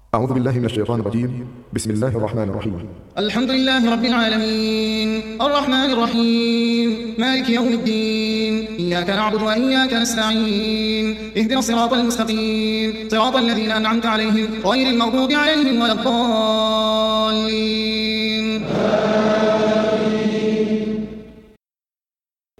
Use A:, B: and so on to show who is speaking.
A: أعوذ بالله من الشيطان الرجيم. بسم الله الرحمن الرحيم.
B: الحمد لله رب العالمين الرحمن الرحيم مالك يوم الدين إياك نعبد وإياك نستعين اهدنا الصراط المستقيم صراط الذين أنعمت عليهم غير المغضوب عليهم ولا الضالين.